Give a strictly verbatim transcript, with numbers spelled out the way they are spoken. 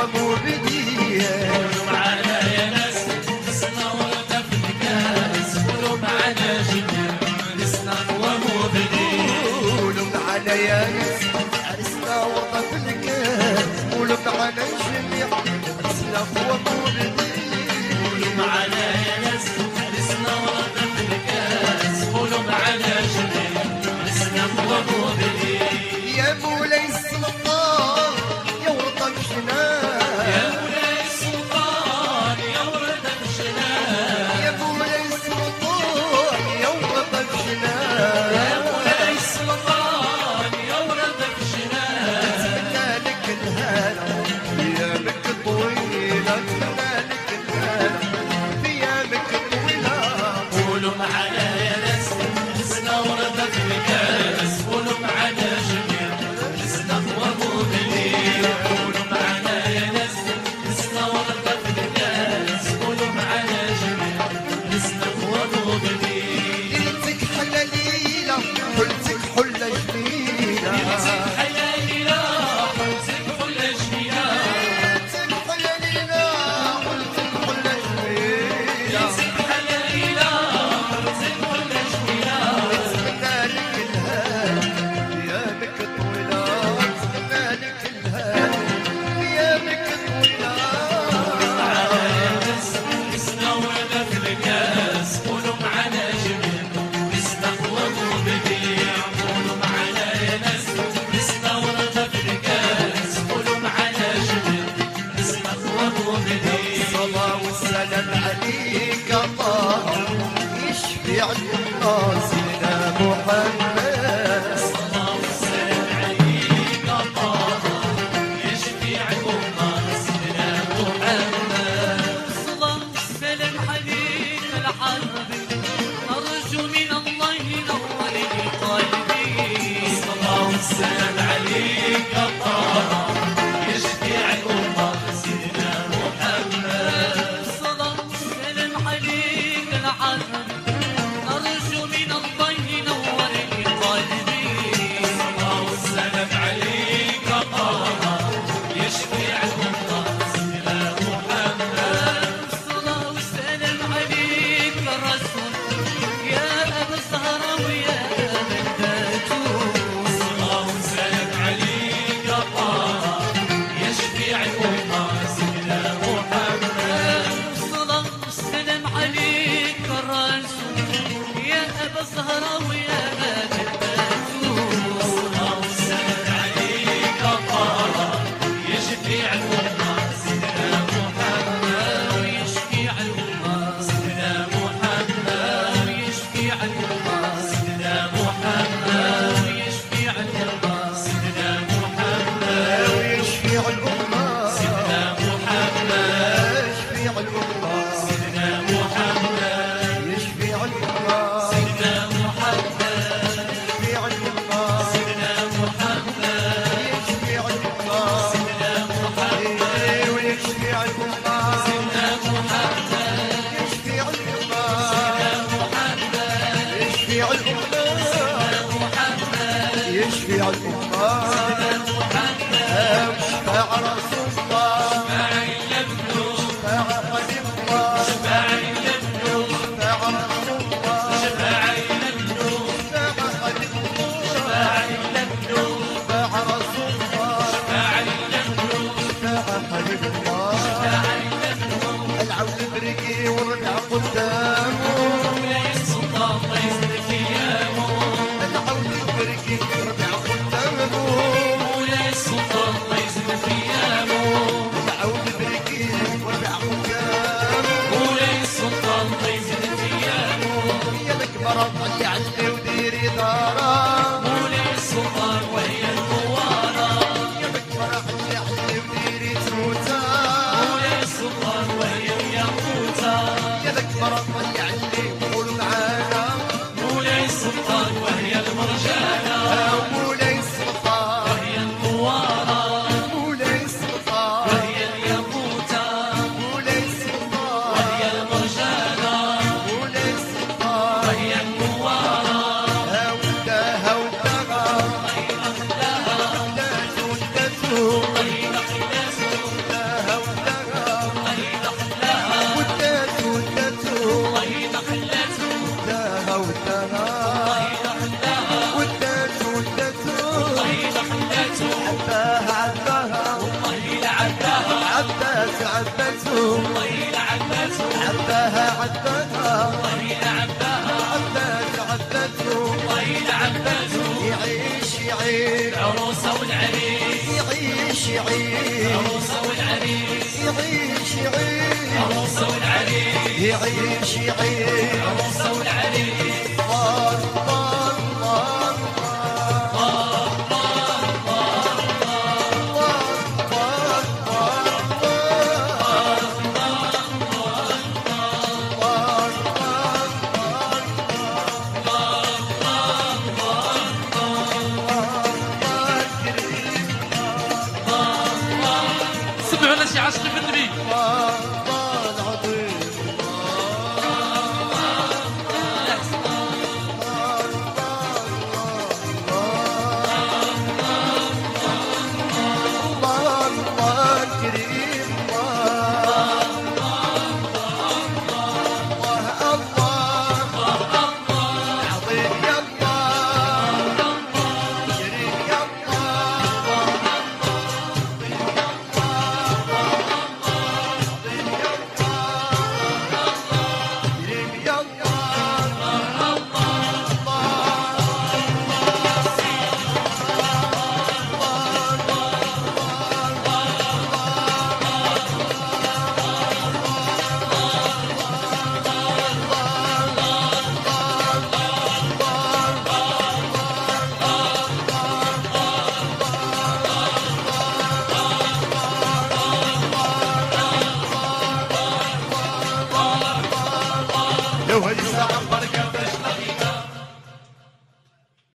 ومبديه. قولوا معنا يا ناس عرسنا ورده في الكاس. قولوا معنا جميع عرسنا ومبديه. قولوا معنا يا ناس عرسنا ورده في الكاس. قولوا معنا جميع عرسنا ومبديه. قولوا معنا يا ناس عرسنا ورده في الكاس. قولوا معنا جميع عرسنا ومبديه. يا مولاي السلطان يا ورده بجنان. يا مولاي السلطان يا ورده بجنان. يا مولاي السلطان يا ورده بجنان. يا مولاي السلطان يا ورده بجنان. اتمنى لك الهنا ايامك طويله. اتمنى لك الهنا ايامك طويله. قولوا معنا يا ناس عرسنا ورده في الكاس. قولوا معنا جميع عرسنا ومبديه. قولوا معنا يا ناس عرسنا ورده في الكاس. قولوا معنا جميع عرسنا ومبديه. ليلتك حلا ليله حلتك حله جميله. ليلتك حلا ليله حلتك حله جميله. ليلتك حلا ليله حلتك حله جميله. ليلتك حلا ليله حلتك حله جميله. اتمنى لك الهنا ايامك طويله. اتمنى لك الهنا ايامك طويله. معنا يا ناس عرسنا ورده في الكاس. قولوا معنا جميع عرسنا ومبديه. قولوا معنا يا ناس عرسنا ورده في الكاس. قولوا معنا جميع عرسنا ومبديه. الصلاة والسلام عليك الله يشفي عنا سيدنا محمد. الصلاة والسلام عليك الله يشفي عقولنا سيدنا محمد. الصلاة والسلام عليك الحبيب أرجو من الله نور قلبي. الصلاة والسلام عليك الله يشفي عقولنا سيدنا محمد. الصلاة والسلام عليك الحبيب أرجو من الله نور قلبي. الصلاة والسلام عليك الله يشفي عقولنا سيدنا محمد. الصلاة والسلام عليك الرسول يا أبا الزهراء ويا أبا البتول. الصلاة والسلام عليك الله يشفي عقولنا سيدنا محمد. الصلاة والسلام عليك الرسول يا أبا الزهراء ويا أبا البتول. الصلاة والسلام عليك الله يشفي عقولنا سيدنا محمد. ويشفي عقولنا سيدنا محمد. ويشفي عقولنا سيدنا محمد. ويشفي عقولنا سيدنا محمد. ويشفي الأمة سيدنا محمد. يشفي الأمة سيدنا محمد. يشفي الأمة سيدنا محمد. يشفي الأمة سيدنا محمد. يشفي الأمة سيدنا محمد. ويشفي الأمة سيدنا محمد. يشفي الأمة محمد. يشفي الأمة محمد. يشفي الأمة محمد. شفاع رسول الله معين ابنه. شفاع قديم الله معين ابنه. شفاع رسول الله معين ابنه. شفاع قديم الله معين ابنه. شفاع رسول الله معين ابنه. شفاع قديم الله معين ابنه. العود برقي ورجع قدامه مولاي السلطان الله يسلك ايامه. العود برقي ورجع قدامه مولاي السلطان الله يسلك ايامه. العود برقي ورجع قدامه مولاي السلطان الله يسلك ايامه. يا الكبر طلع لي وديري داره مولاي السلطان وهي القوارة. يا الكبر طلع لي وديري توته مولاي السلطان وهي الياقوتة. يا الكبر طلع لي وقول معانا مولاي السلطان وهي المرجانة. مولاي السلطان وهي القوارة. مولاي السلطان وهي الياقوتة. مولاي السلطان وهي المرجانة. مولاي السلطان وهي القوارة. ودا الله يلعبته عباها عباها الله يلعبها عبات عبته الله يلعبته يعيش يعيش العروسة والعريس يعيش يعيش العروسة والعريس يعيش يعيش العروسة والعريس يعيش يعيش العروسة والعريس طار طار طار سمعوا لنا شي عشق في النبي لو هالساعة